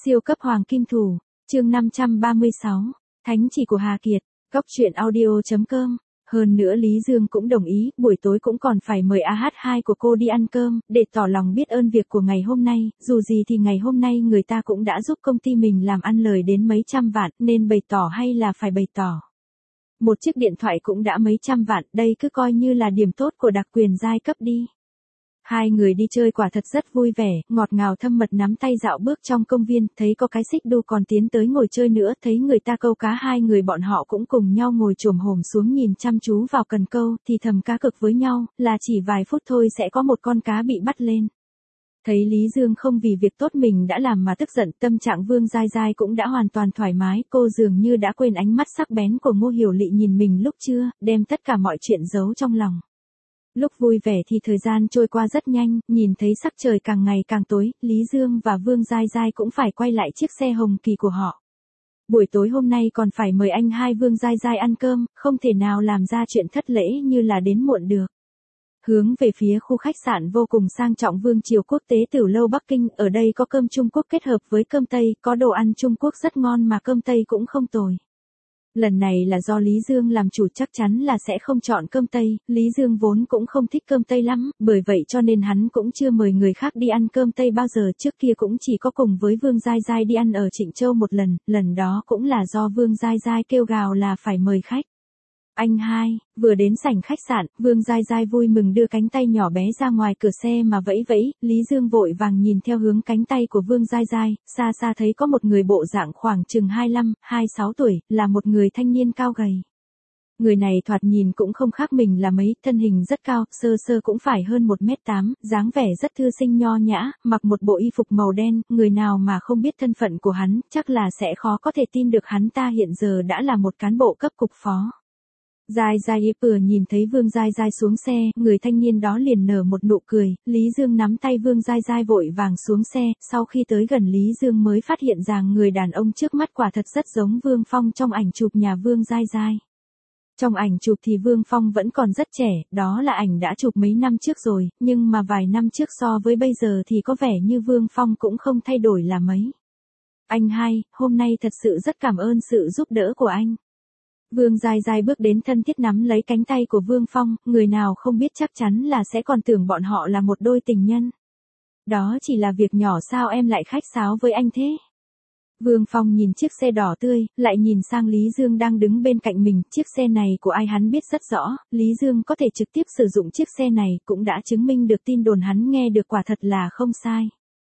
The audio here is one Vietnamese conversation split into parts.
Siêu cấp hoàng kim thủ, chương 536, thánh chỉ của Hà Kiệt, Cóc truyện audio.com. Hơn nữa Lý Dương cũng đồng ý, buổi tối cũng còn phải mời AH2 của cô đi ăn cơm, để tỏ lòng biết ơn việc của ngày hôm nay, dù gì thì ngày hôm nay người ta cũng đã giúp công ty mình làm ăn lời đến mấy trăm vạn, nên bày tỏ hay là phải bày tỏ. Một chiếc điện thoại cũng đã mấy trăm vạn, đây cứ coi như là điểm tốt của đặc quyền giai cấp đi. Hai người đi chơi quả thật rất vui vẻ, ngọt ngào thâm mật nắm tay dạo bước trong công viên, thấy có cái xích đu còn tiến tới ngồi chơi nữa, thấy người ta câu cá hai người bọn họ cũng cùng nhau ngồi chồm hổm xuống nhìn chăm chú vào cần câu, thì thầm cá cực với nhau, là chỉ vài phút thôi sẽ có một con cá bị bắt lên. Thấy Lý Dương không vì việc tốt mình đã làm mà tức giận, tâm trạng Vương Giai Giai cũng đã hoàn toàn thoải mái, cô dường như đã quên ánh mắt sắc bén của Ngô Hiểu Lị nhìn mình lúc trưa, đem tất cả mọi chuyện giấu trong lòng. Lúc vui vẻ thì thời gian trôi qua rất nhanh, nhìn thấy sắc trời càng ngày càng tối, Lý Dương và Vương Giai Giai cũng phải quay lại chiếc xe hồng kỳ của họ. Buổi tối hôm nay còn phải mời anh hai Vương Giai Giai ăn cơm, không thể nào làm ra chuyện thất lễ như là đến muộn được. Hướng về phía khu khách sạn vô cùng sang trọng Vương Triều Quốc tế Tiểu Lâu Bắc Kinh, ở đây có cơm Trung Quốc kết hợp với cơm Tây, có đồ ăn Trung Quốc rất ngon mà cơm Tây cũng không tồi. Lần này là do Lý Dương làm chủ, chắc chắn là sẽ không chọn cơm Tây, Lý Dương vốn cũng không thích cơm Tây lắm, bởi vậy cho nên hắn cũng chưa mời người khác đi ăn cơm Tây bao giờ, trước kia cũng chỉ có cùng với Vương Giai Giai đi ăn ở Trịnh Châu một lần đó cũng là do Vương Giai Giai kêu gào là phải mời khách. Anh hai, vừa đến sảnh khách sạn, Vương Giai Giai vui mừng đưa cánh tay nhỏ bé ra ngoài cửa xe mà vẫy vẫy, Lý Dương vội vàng nhìn theo hướng cánh tay của Vương Giai Giai, xa xa thấy có một người bộ dạng khoảng chừng 25, 26 tuổi, là một người thanh niên cao gầy. Người này thoạt nhìn cũng không khác mình là mấy, thân hình rất cao, sơ sơ cũng phải hơn 1m8, dáng vẻ rất thư sinh nho nhã, mặc một bộ y phục màu đen, người nào mà không biết thân phận của hắn, chắc là sẽ khó có thể tin được hắn ta hiện giờ đã là một cán bộ cấp cục phó. Giai Giai vừa nhìn thấy Vương Giai Giai xuống xe, người thanh niên đó liền nở một nụ cười, Lý Dương nắm tay Vương Giai Giai vội vàng xuống xe, sau khi tới gần Lý Dương mới phát hiện rằng người đàn ông trước mắt quả thật rất giống Vương Phong trong ảnh chụp nhà Vương Giai Giai. Trong ảnh chụp thì Vương Phong vẫn còn rất trẻ, đó là ảnh đã chụp mấy năm trước rồi, nhưng mà vài năm trước so với bây giờ thì có vẻ như Vương Phong cũng không thay đổi là mấy. Anh hai, hôm nay thật sự rất cảm ơn sự giúp đỡ của anh. Vương Giai Giai bước đến thân thiết nắm lấy cánh tay của Vương Phong, người nào không biết chắc chắn là sẽ còn tưởng bọn họ là một đôi tình nhân. Đó chỉ là việc nhỏ sao em lại khách sáo với anh thế? Vương Phong nhìn chiếc xe đỏ tươi, lại nhìn sang Lý Dương đang đứng bên cạnh mình, chiếc xe này của ai hắn biết rất rõ, Lý Dương có thể trực tiếp sử dụng chiếc xe này cũng đã chứng minh được tin đồn hắn nghe được quả thật là không sai.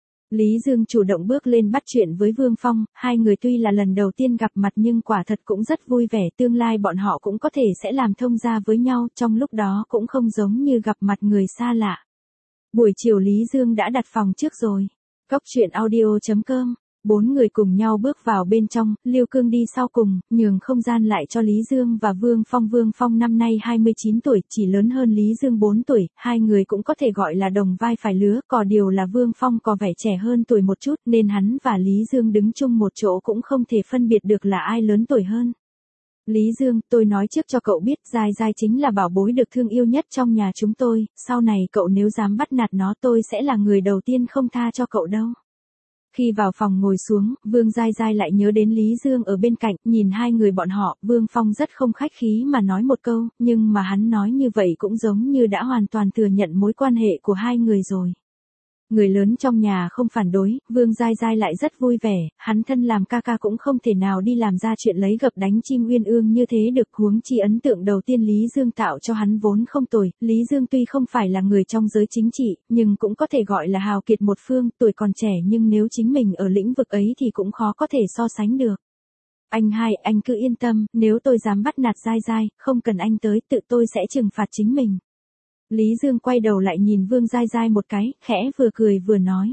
Lý Dương chủ động bước lên bắt chuyện với Vương Phong, hai người tuy là lần đầu tiên gặp mặt nhưng quả thật cũng rất vui vẻ, tương lai bọn họ cũng có thể sẽ làm thông gia với nhau, trong lúc đó cũng không giống như gặp mặt người xa lạ. Buổi chiều Lý Dương đã đặt phòng trước rồi. Cóc truyện audio.com. Bốn người cùng nhau bước vào bên trong, Liêu Cương đi sau cùng, nhường không gian lại cho Lý Dương và Vương Phong. Vương Phong năm nay 29 tuổi, chỉ lớn hơn Lý Dương 4 tuổi, hai người cũng có thể gọi là đồng vai phải lứa, có điều là Vương Phong có vẻ trẻ hơn tuổi một chút nên hắn và Lý Dương đứng chung một chỗ cũng không thể phân biệt được là ai lớn tuổi hơn. Lý Dương, tôi nói trước cho cậu biết, Giai Giai chính là bảo bối được thương yêu nhất trong nhà chúng tôi, sau này cậu nếu dám bắt nạt nó tôi sẽ là người đầu tiên không tha cho cậu đâu. Khi vào phòng ngồi xuống, Vương Giai Giai lại nhớ đến Lý Dương ở bên cạnh, nhìn hai người bọn họ, Vương Phong rất không khách khí mà nói một câu, nhưng mà hắn nói như vậy cũng giống như đã hoàn toàn thừa nhận mối quan hệ của hai người rồi. Người lớn trong nhà không phản đối, Vương Giai Giai lại rất vui vẻ, hắn thân làm ca ca cũng không thể nào đi làm ra chuyện lấy gập đánh chim uyên ương như thế được, huống chi ấn tượng đầu tiên Lý Dương tạo cho hắn vốn không tồi, Lý Dương tuy không phải là người trong giới chính trị, nhưng cũng có thể gọi là hào kiệt một phương, tuổi còn trẻ nhưng nếu chính mình ở lĩnh vực ấy thì cũng khó có thể so sánh được. Anh hai, anh cứ yên tâm, nếu tôi dám bắt nạt Giai Giai, không cần anh tới, tự tôi sẽ trừng phạt chính mình. Lý Dương quay đầu lại nhìn Vương Giai Giai một cái, khẽ vừa cười vừa nói.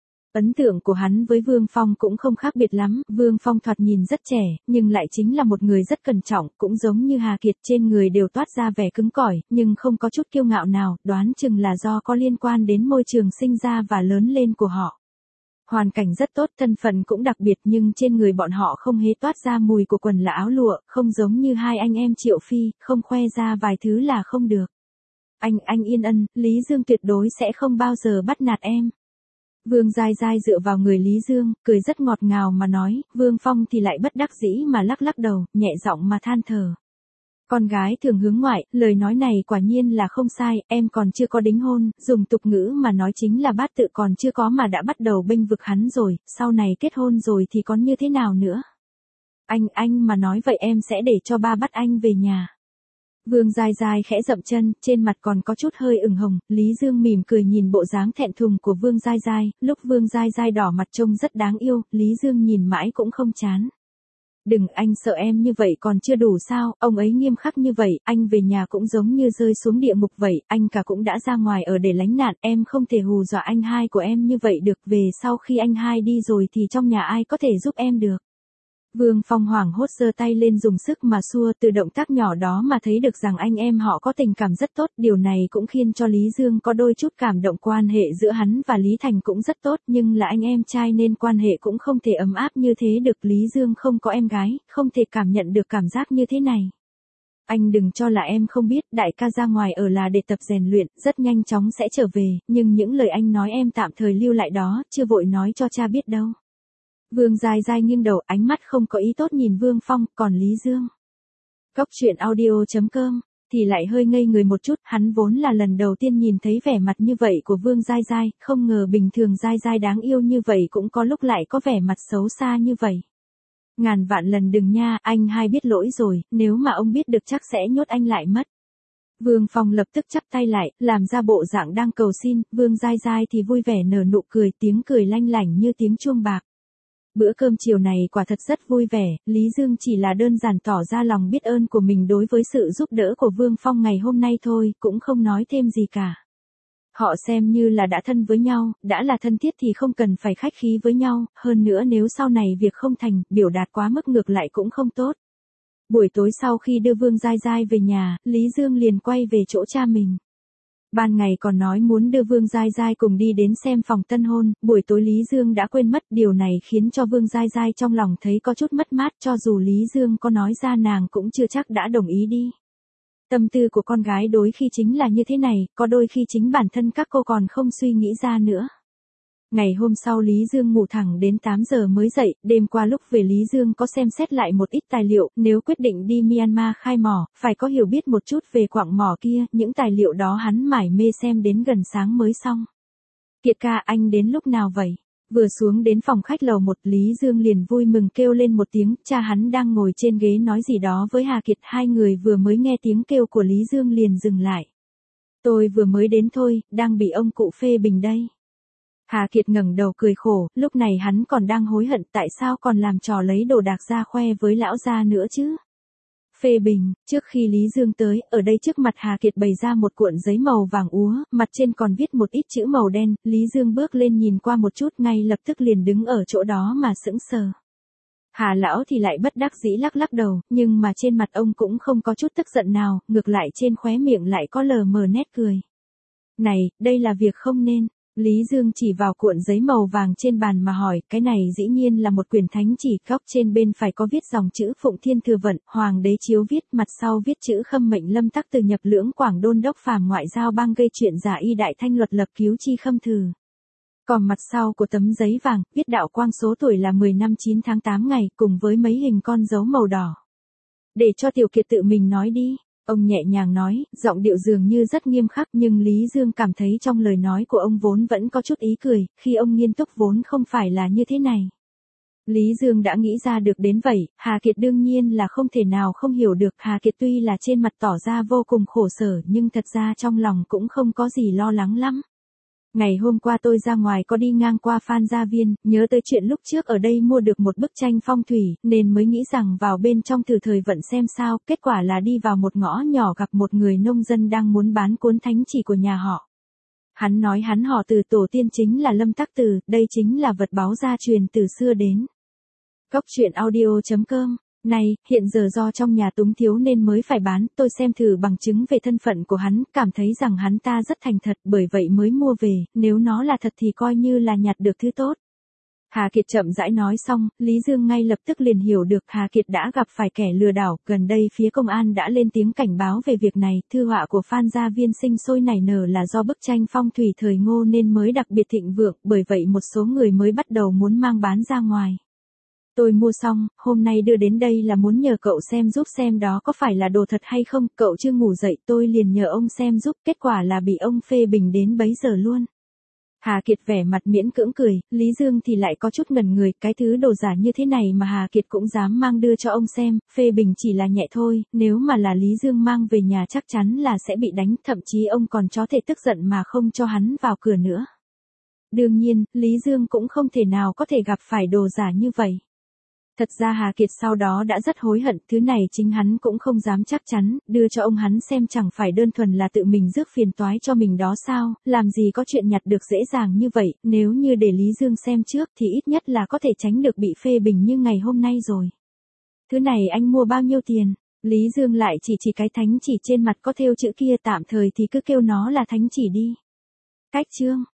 Ấn tượng của hắn với Vương Phong cũng không khác biệt lắm, Vương Phong thoạt nhìn rất trẻ, nhưng lại chính là một người rất cẩn trọng, cũng giống như Hà Kiệt, trên người đều toát ra vẻ cứng cỏi, nhưng không có chút kiêu ngạo nào, đoán chừng là do có liên quan đến môi trường sinh ra và lớn lên của họ. Hoàn cảnh rất tốt, thân phận cũng đặc biệt nhưng trên người bọn họ không hề toát ra mùi của quần là áo lụa, không giống như hai anh em Triệu Phi, không khoe ra vài thứ là không được. Anh yên ân, Lý Dương tuyệt đối sẽ không bao giờ bắt nạt em. Vương Giai Giai dựa vào người Lý Dương, cười rất ngọt ngào mà nói, Vương Phong thì lại bất đắc dĩ mà lắc lắc đầu, nhẹ giọng mà than thở. Con gái thường hướng ngoại, lời nói này quả nhiên là không sai, em còn chưa có đính hôn, dùng tục ngữ mà nói chính là bát tự còn chưa có mà đã bắt đầu bênh vực hắn rồi, sau này kết hôn rồi thì còn như thế nào nữa. Anh mà nói vậy em sẽ để cho ba bắt anh về nhà. Vương Giai Giai khẽ dậm chân, trên mặt còn có chút hơi ửng hồng, Lý Dương mỉm cười nhìn bộ dáng thẹn thùng của Vương Giai Giai, lúc Vương Giai Giai đỏ mặt trông rất đáng yêu, Lý Dương nhìn mãi cũng không chán. Đừng, anh sợ em như vậy còn chưa đủ sao, ông ấy nghiêm khắc như vậy, anh về nhà cũng giống như rơi xuống địa ngục vậy, anh cả cũng đã ra ngoài ở để lánh nạn, em không thể hù dọa anh hai của em như vậy được, về sau khi anh hai đi rồi thì trong nhà ai có thể giúp em được. Vương Phong hoảng hốt giơ tay lên dùng sức mà xua, từ động tác nhỏ đó mà thấy được rằng anh em họ có tình cảm rất tốt, điều này cũng khiến cho Lý Dương có đôi chút cảm động. Quan hệ giữa hắn và Lý Thành cũng rất tốt, nhưng là anh em trai nên quan hệ cũng không thể ấm áp như thế được. Lý Dương không có em gái, không thể cảm nhận được cảm giác như thế này. Anh đừng cho là em không biết, đại ca ra ngoài ở là để tập rèn luyện, rất nhanh chóng sẽ trở về, nhưng những lời anh nói em tạm thời lưu lại đó, chưa vội nói cho cha biết đâu. Vương Giai Giai nghiêng đầu, ánh mắt không có ý tốt nhìn Vương Phong, còn Lý Dương. Cốc truyện audio.com thì lại hơi ngây người một chút, hắn vốn là lần đầu tiên nhìn thấy vẻ mặt như vậy của Vương Giai Giai, không ngờ bình thường Giai Giai đáng yêu như vậy cũng có lúc lại có vẻ mặt xấu xa như vậy. Ngàn vạn lần đừng nha, anh hai biết lỗi rồi, nếu mà ông biết được chắc sẽ nhốt anh lại mất. Vương Phong lập tức chắp tay lại, làm ra bộ dạng đang cầu xin, Vương Giai Giai thì vui vẻ nở nụ cười, tiếng cười lanh lảnh như tiếng chuông bạc. Bữa cơm chiều này quả thật rất vui vẻ, Lý Dương chỉ là đơn giản tỏ ra lòng biết ơn của mình đối với sự giúp đỡ của Vương Phong ngày hôm nay thôi, cũng không nói thêm gì cả. Họ xem như là đã thân với nhau, đã là thân thiết thì không cần phải khách khí với nhau, hơn nữa nếu sau này việc không thành, biểu đạt quá mức ngược lại cũng không tốt. Buổi tối sau khi đưa Vương Giai Giai về nhà, Lý Dương liền quay về chỗ cha mình. Ban ngày còn nói muốn đưa Vương Giai Giai cùng đi đến xem phòng tân hôn, buổi tối Lý Dương đã quên mất, điều này khiến cho Vương Giai Giai trong lòng thấy có chút mất mát, cho dù Lý Dương có nói ra nàng cũng chưa chắc đã đồng ý đi. Tâm tư của con gái đôi khi chính là như thế này, có đôi khi chính bản thân các cô còn không suy nghĩ ra nữa. Ngày hôm sau Lý Dương ngủ thẳng đến 8 giờ mới dậy, đêm qua lúc về Lý Dương có xem xét lại một ít tài liệu, nếu quyết định đi Myanmar khai mỏ, phải có hiểu biết một chút về quặng mỏ kia, những tài liệu đó hắn mải mê xem đến gần sáng mới xong. Kiệt ca, anh đến lúc nào vậy? Vừa xuống đến phòng khách lầu 1, Lý Dương liền vui mừng kêu lên một tiếng, cha hắn đang ngồi trên ghế nói gì đó với Hà Kiệt, hai người vừa mới nghe tiếng kêu của Lý Dương liền dừng lại. Tôi vừa mới đến thôi, đang bị ông cụ phê bình đây. Hà Kiệt ngẩng đầu cười khổ, lúc này hắn còn đang hối hận tại sao còn làm trò lấy đồ đạc ra khoe với lão gia nữa chứ. Phê bình, trước khi Lý Dương tới, ở đây trước mặt Hà Kiệt bày ra một cuộn giấy màu vàng úa, mặt trên còn viết một ít chữ màu đen, Lý Dương bước lên nhìn qua một chút ngay lập tức liền đứng ở chỗ đó mà sững sờ. Hà lão thì lại bất đắc dĩ lắc lắc đầu, nhưng mà trên mặt ông cũng không có chút tức giận nào, ngược lại trên khóe miệng lại có lờ mờ nét cười. Này, đây là việc không nên. Lý Dương chỉ vào cuộn giấy màu vàng trên bàn mà hỏi, cái này dĩ nhiên là một quyển thánh chỉ, góc trên bên phải có viết dòng chữ Phụng Thiên Thừa Vận, Hoàng đế chiếu viết, mặt sau viết chữ Khâm mệnh Lâm Tắc từ nhập lưỡng Quảng Đôn đốc phàm ngoại giao bang gây chuyện giả y đại thanh luật lập cứu chi khâm thử. Còn mặt sau của tấm giấy vàng, viết đạo quang số tuổi là 10 năm 9 tháng 8 ngày, cùng với mấy hình con dấu màu đỏ. Để cho Tiểu Kiệt tự mình nói đi. Ông nhẹ nhàng nói, giọng điệu dường như rất nghiêm khắc nhưng Lý Dương cảm thấy trong lời nói của ông vốn vẫn có chút ý cười, khi ông nghiêm túc vốn không phải là như thế này. Lý Dương đã nghĩ ra được đến vậy, Hà Kiệt đương nhiên là không thể nào không hiểu được. Hà Kiệt tuy là trên mặt tỏ ra vô cùng khổ sở nhưng thật ra trong lòng cũng không có gì lo lắng lắm. Ngày hôm qua tôi ra ngoài có đi ngang qua Phan Gia Viên, nhớ tới chuyện lúc trước ở đây mua được một bức tranh phong thủy, nên mới nghĩ rằng vào bên trong thử thời vận xem sao, kết quả là đi vào một ngõ nhỏ gặp một người nông dân đang muốn bán cuốn thánh chỉ của nhà họ. Hắn nói hắn họ Từ, tổ tiên chính là Lâm Tắc Từ, đây chính là vật báu gia truyền từ xưa đến. Cốc truyện audio.com Này, hiện giờ do trong nhà túng thiếu nên mới phải bán, tôi xem thử bằng chứng về thân phận của hắn, cảm thấy rằng hắn ta rất thành thật, bởi vậy mới mua về, nếu nó là thật thì coi như là nhặt được thứ tốt. Hà Kiệt chậm rãi nói xong, Lý Dương ngay lập tức liền hiểu được Hà Kiệt đã gặp phải kẻ lừa đảo, gần đây phía công an đã lên tiếng cảnh báo về việc này, thư họa của Phan Gia Viên sinh sôi nảy nở là do bức tranh phong thủy thời Ngô nên mới đặc biệt thịnh vượng, bởi vậy một số người mới bắt đầu muốn mang bán ra ngoài. Tôi mua xong, hôm nay đưa đến đây là muốn nhờ cậu xem giúp xem đó có phải là đồ thật hay không, cậu chưa ngủ dậy tôi liền nhờ ông xem giúp, kết quả là bị ông phê bình đến bấy giờ luôn. Hà Kiệt vẻ mặt miễn cưỡng cười, Lý Dương thì lại có chút ngẩn người, cái thứ đồ giả như thế này mà Hà Kiệt cũng dám mang đưa cho ông xem, phê bình chỉ là nhẹ thôi, nếu mà là Lý Dương mang về nhà chắc chắn là sẽ bị đánh, thậm chí ông còn có thể tức giận mà không cho hắn vào cửa nữa. Đương nhiên, Lý Dương cũng không thể nào có thể gặp phải đồ giả như vậy. Thật ra Hà Kiệt sau đó đã rất hối hận, thứ này chính hắn cũng không dám chắc chắn, đưa cho ông hắn xem chẳng phải đơn thuần là tự mình rước phiền toái cho mình đó sao, làm gì có chuyện nhặt được dễ dàng như vậy, nếu như để Lý Dương xem trước thì ít nhất là có thể tránh được bị phê bình như ngày hôm nay rồi. Thứ này anh mua bao nhiêu tiền? Lý Dương lại chỉ cái thánh chỉ trên mặt có thêu chữ kia, tạm thời thì cứ kêu nó là thánh chỉ đi. Cách chương